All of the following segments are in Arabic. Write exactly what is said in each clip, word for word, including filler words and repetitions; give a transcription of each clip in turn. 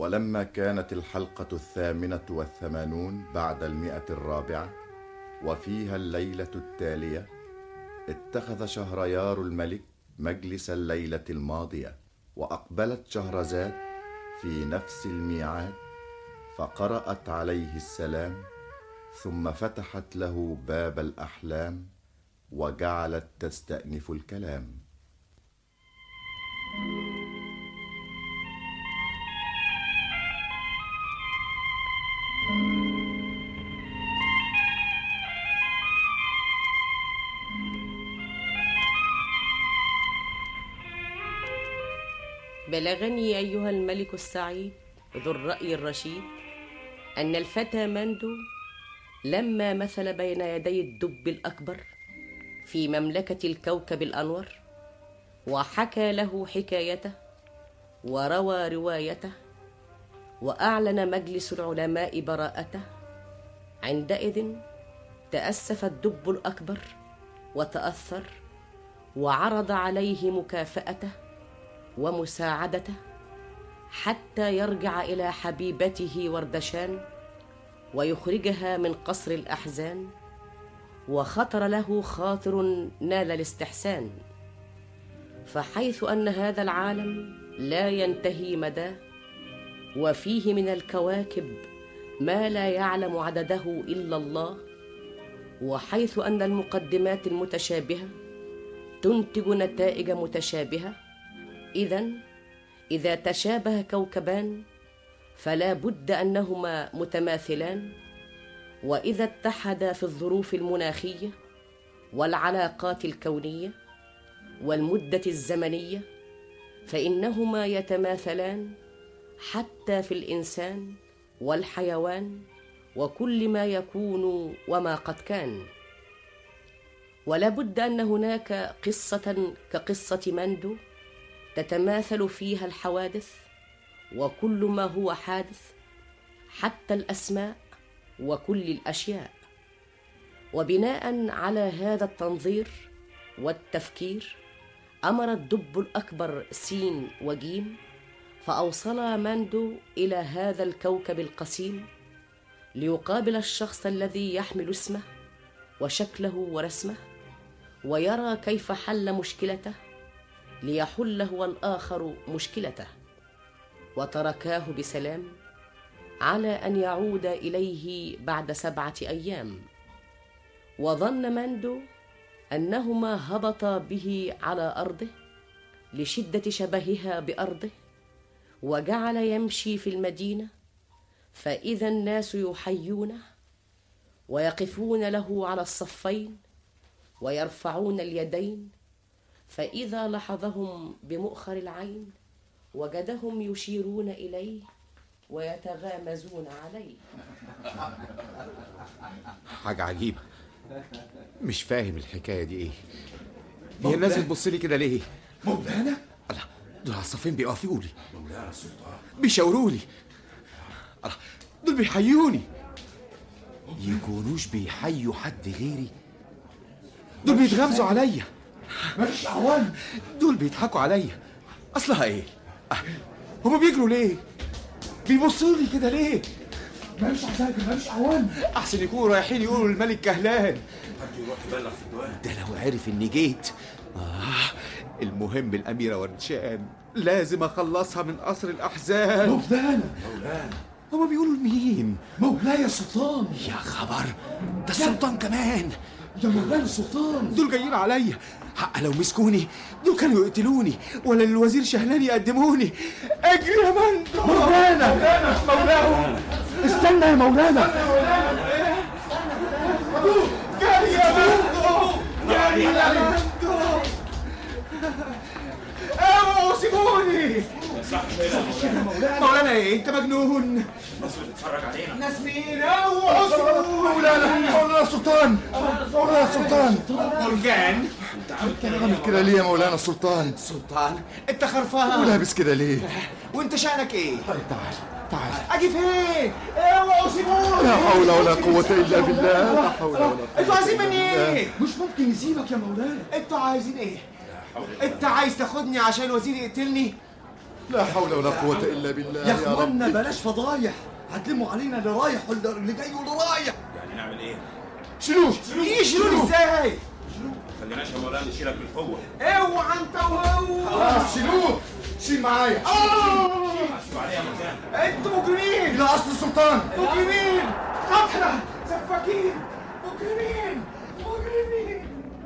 ولما كانت الحلقة الثامنة والثمانون بعد المئة الرابعة وفيها الليلة التالية، اتخذ شهريار الملك مجلس الليلة الماضية، وأقبلت شهرزاد في نفس الميعاد، فقرأت عليه السلام، ثم فتحت له باب الأحلام وجعلت تستأنف الكلام. بلغني أيها الملك السعيد ذو الرأي الرشيد أن الفتى مندو لما مثل بين يدي الدب الأكبر في مملكة الكوكب الأنور وحكى له حكايته وروى روايته وأعلن مجلس العلماء براءته، عندئذ تأسف الدب الأكبر وتأثر وعرض عليه مكافأته ومساعدته حتى يرجع إلى حبيبته وردشان ويخرجها من قصر الأحزان، وخطر له خاطر نال الاستحسان، فحيث أن هذا العالم لا ينتهي مداه وفيه من الكواكب ما لا يعلم عدده إلا الله، وحيث أن المقدمات المتشابهة تنتج نتائج متشابهة، إذن إذا تشابه كوكبان فلا بد أنهما متماثلان، وإذا اتحدا في الظروف المناخية والعلاقات الكونية والمدة الزمنية فإنهما يتماثلان حتى في الإنسان والحيوان وكل ما يكون وما قد كان. ولا بد أن هناك قصة كقصة مندو تتماثل فيها الحوادث وكل ما هو حادث حتى الأسماء وكل الأشياء. وبناء على هذا التنظير والتفكير أمر الدب الأكبر سين وجيم فأوصل مندو إلى هذا الكوكب القسيم ليقابل الشخص الذي يحمل اسمه وشكله ورسمه ويرى كيف حل مشكلته ليحل هو الآخر مشكلته، وتركاه بسلام على أن يعود إليه بعد سبعة أيام. وظن مندو أنهما هبطا به على أرضه لشدة شبهها بأرضه، وجعل يمشي في المدينة، فإذا الناس يحيونه ويقفون له على الصفين ويرفعون اليدين، فإذا لحظهم بمؤخر العين وجدهم يشيرون إليه ويتغامزون عليه. حاجة عجيبة، مش فاهم الحكاية دي ايه. هي الناس بتبص لي كده ليه؟ مولانا؟ الله، دول على الصفين بيقفوا لي، مولانا السلطان بيشاوروا لي، الله دول بيحيوني. يكونوش بيحيوا حد غيري؟ دول بيتغمزوا عليا. مش عوان، دول بيضحكوا عليا. اصلها ايه؟ أه. هما بيجروا ليه؟ بيبصوا لي كده ليه؟ مالوش عساكر، مالوش عوان. احسن يكونوا رايحين يقولوا للملك كهلان. حد يروح يبلغ في الدوام. ده لو عرف اني جيت. آه المهم الاميره وردشان لازم اخلصها من قصر الاحزان. مولانا مولانا هما بيقولوا لمين؟ مولاي السلطان. يا خبر، ده السلطان كمان. يا مولانا السلطان، دول جايين عليا. حق لو مسكوني دول كانوا يقتلوني، ولا الوزير شهلان يقدموني. اجري يا مندو. مولانا مولانا مولانا استنى يا مولانا. جري يا مندو، جري يا مندو. اوعوا سيبوني. مولانا ايه؟ انت مجنون. الناس بتتفرج علينا. ناس مين؟ اوعوا سيبوني. مولانا مولانا السلطان، مولانا السلطان. مرجان، عامل كده ليه يا مولانا السلطان؟ سلطان انت خرفان ولابس كده ليه؟ وانت شأنك ايه؟ تعال تعال. اجي فين؟ اوعوا سيبوني. لا حول ولا قوة إلا بالله، لا حول ولا قوة. انتوا عايزين مني ايه؟ مش ممكن نسيبك يا مولانا. انتوا عايزين ايه؟ انت عايز تاخدني عشان الوزير يقتلني؟ لا حول ولا قوة إلا بالله يا يا رب. اخوانا بلاش فضايح، هتلموا علينا اللي رايح واللي جاي واللي رايح. يعني نعمل ايه؟ شيلوه يشيلوني ازاي؟ ما خليناش يا مولانا نشيلك بالقوه. اوعى انت وهو. خلاص شيلوه، شيل معايا. حاسب عليه يا مرجان. انتوا مجرمين، إلى أصل السلطان. مجرمين، قتلة، سفاكين، مجرمين، مجرمين.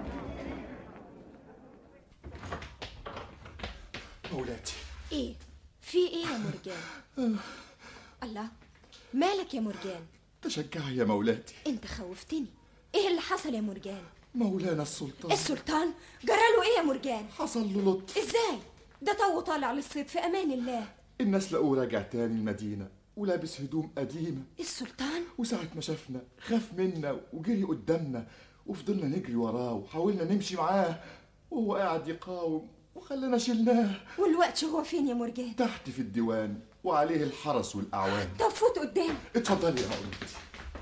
مولاتي ايه في ايه يا مرجان؟ الله، مالك يا مرجان؟ تشجعي يا مولاتي. انت خوفتني. ايه اللي حصل يا مرجان؟ مولانا السلطان السلطان جراله ايه يا مرجان؟ حصل له لطف. ازاي ده تو طالع للصيد في امان الله؟ الناس لقوه راجع تاني المدينة ولابس هدوم قديمة، السلطان وساعة ما شافنا خاف منا وجري قدامنا، وفضلنا نجري وراه وحاولنا نمشي معاه وهو قاعد يقاوم وخلينا شلناه. والوقت هو فين يا مرجان؟ تحت في الديوان وعليه الحرس والأعوان. طب فوت قدام. اتفضلي يا مولاتي.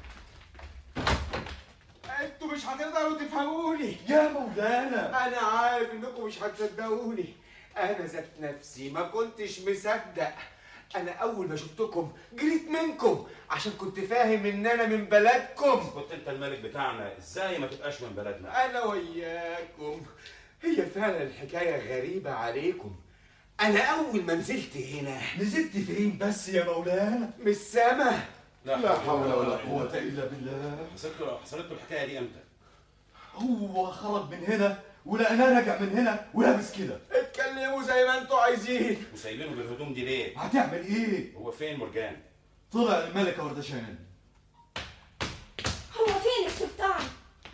انتوا مش هتقدروا تفهموني يا مولانا، انا عارف انكم مش هتصدقوني. انا ذات نفسي ما كنتش مصدق. انا اول ما شفتكم جريت منكم عشان كنت فاهم ان انا من بلدكم. كنت انت الملك بتاعنا، ازاي ما تبقاش من بلدنا؟ انا وياكم. هي فعلا الحكايه غريبه عليكم. انا اول ما نزلت هنا نزلت فين بس يا مولانا؟ من السما. لا حول ولا قوة إلا بالله. حصلت له حصلت له الحكايه دي امتى؟ هو خرج من هنا ولقناه راجع من هنا ولابس كده. اتكلموا زي ما انتوا عايزين. وسايبينه بالهدوم دي ليه؟ هتعمل ايه؟ هو فين مرجان؟ طلع الملكة وردشان. هو فين السلطان؟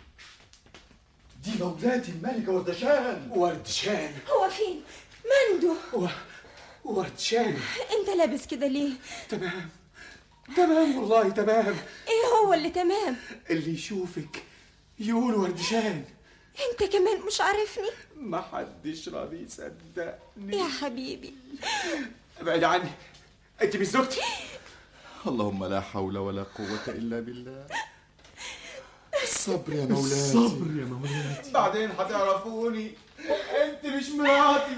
دي مولاتي الملكة وردشان. وردشان. هو فين مندو؟ و... وردشان. انت لابس كده ليه؟ تمام تمام والله تمام. ايه هو اللي تمام؟ اللي يشوفك يقول وردشان. انت كمان مش عارفني؟ ما حدش راضي يصدقني. يا حبيبي ابعد عني، انت مش زوجتي. اللهم لا حول ولا قوة إلا بالله. الصبر يا مولاتي. الصبر يا مولاتي. بعدين هتعرفوني. انت مش مراتي.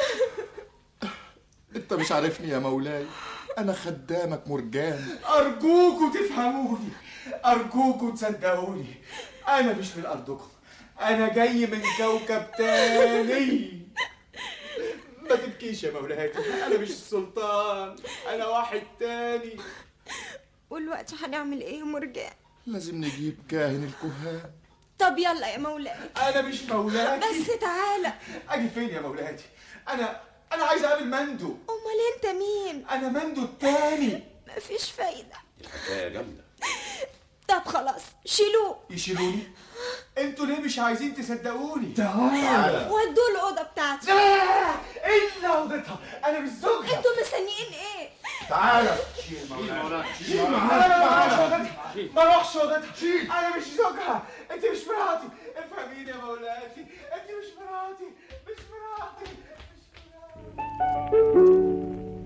انت مش عارفني يا مولاي، انا خدامك مرجان. ارجوكوا تفهموني، ارجوكوا تصدقوني. انا مش من ارضكم، انا جاي من كوكب تاني. ما تبكيش يا مولاتي، انا مش السلطان، انا واحد تاني. والوقت هنعمل ايه يا مرجان؟ لازم نجيب كاهن الكهان. طب يلا يا مولاي. انا مش مولاتي. بس تعالى. اجي فين يا مولاتي؟ انا انا عايز اقابل مندو. امال انت مين؟ انا مندو التاني. مفيش فايدة. الحكايه جامده. طب خلاص شيلوه. يشيلوني؟ انتوا ليه مش عايزين تصدقوني؟ تعال. ودوه الأوضة بتاعتي. لا الا اوضتها، انا مش زوجها. انتوا مستنيين ايه؟ تعالى. انا ما اروحش اوضتها، ما اروحش اوضتها. انا مش زوجها، انت مش مراتي. افهميني يا مولاتي، انت مش مراتي، مش مراتي، مش مراتي.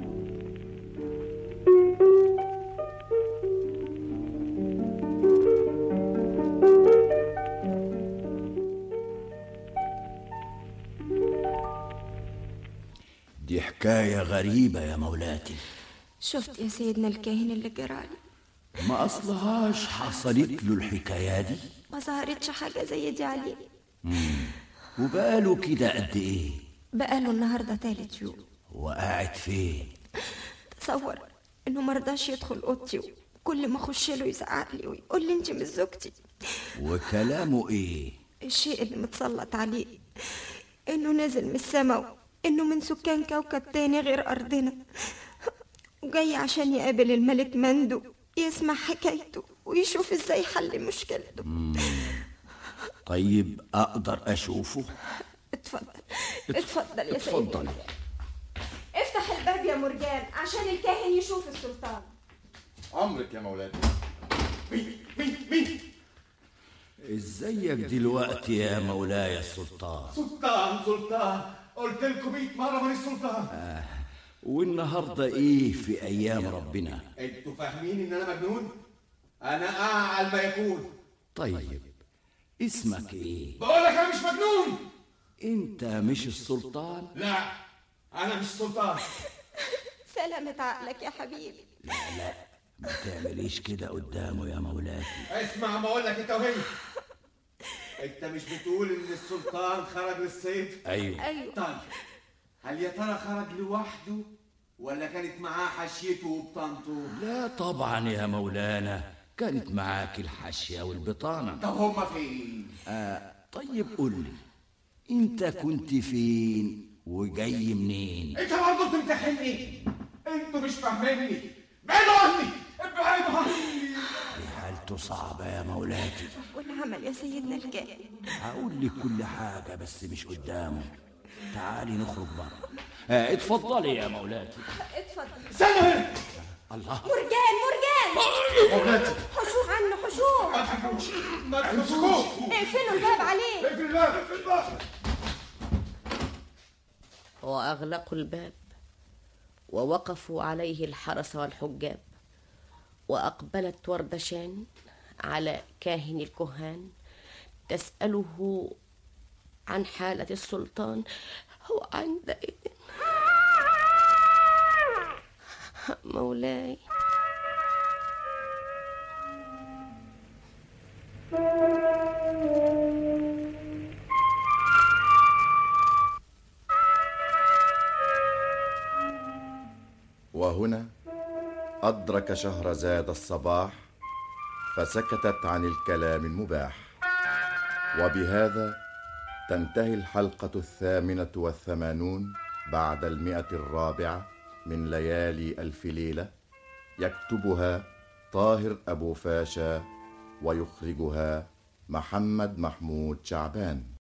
دي حكاية غريبة يا مولاتي. شفت يا سيدنا الكاهن اللي جرالي؟ ما أصلهاش حصلت له الحكاية دي؟ ما ظهرتش حاجة زي دي عليه. وبقاله كده قد إيه؟ بقاله النهاردة تالت يوم. وقاعد فين؟ تصور انه مرضاش يدخل اوضتي، وكل ما اخش له يزعق لي ويقول لي انت مش زوجتي. وكلامه إيه؟ الشيء اللي متسلط عليه انه نازل من السماء، انه من سكان كوكب تاني غير ارضنا، وجاي عشان يقابل الملك مندو يسمع حكايته ويشوف ازاي حل مشكلته. طيب أقدر أشوفه؟ اتفضل اتفضل يا سيدي. اتفضل. افتح الباب يا مرجان عشان الكاهن يشوف السلطان. عمرك يا مولاتي. مين مين مين؟ إزيك دلوقتي يا مولاي السلطان؟ سلطان سلطان، قلت لكم مية مرة من السلطان. آه. والنهاردة إيه في أيام ربنا؟ انتوا فاهمين ان انا مجنون؟ انا اعقل ما يكون. طيب اسمك إيه؟ بقول لك انا مش مجنون. أنت مش السلطان؟ لا انا مش سلطان. سلامة عقلك يا حبيبي. لا لا، ما تعمليش كده قدامه يا مولاتي. اسمع ما اقول لك انت وهي، انت مش بتقول ان السلطان خرج للصيد؟ ايوه ايوه. طيب هل يا ترى خرج لوحده ولا كانت معاه حشيته وبطانته؟ لا طبعا يا مولانا، كانت معاك الحاشية والبطانة. طب هما فين؟ آه طيب قول لي، انت كنت فين وجاي منين؟ انت برضه بتمتحني؟ انتوا مش فاهميني. ابعدوا عني، ابعدوا عني. دي حالته صعبة يا مولاتي. والعمل يا سيدنا الكائن. هقول لك كل حاجة بس مش قدامه. تعالي نخرج بره. آه اتفضلي يا مولاتي. اتفضل. استنوا هنا. الله، مرجان مرجان. مولاتي حشوش عنه حشوش. ما تخافوش، ما تخافوش. اقفلوا الباب عليه. اقفل الباب، اقفل الباب. وأغلقوا الباب ووقفوا عليه الحرس والحجاب، وأقبلت وردشان على كاهن الكهان تسأله عن حالة السلطان. وعندئذ مولاي وهنا أدرك شهرزاد الصباح فسكتت عن الكلام المباح. وبهذا تنتهي الحلقة الثامنة والثمانون بعد المئة الرابعة من ليالي ألف ليلة، يكتبها طاهر أبو فاشا ويخرجها محمد محمود شعبان.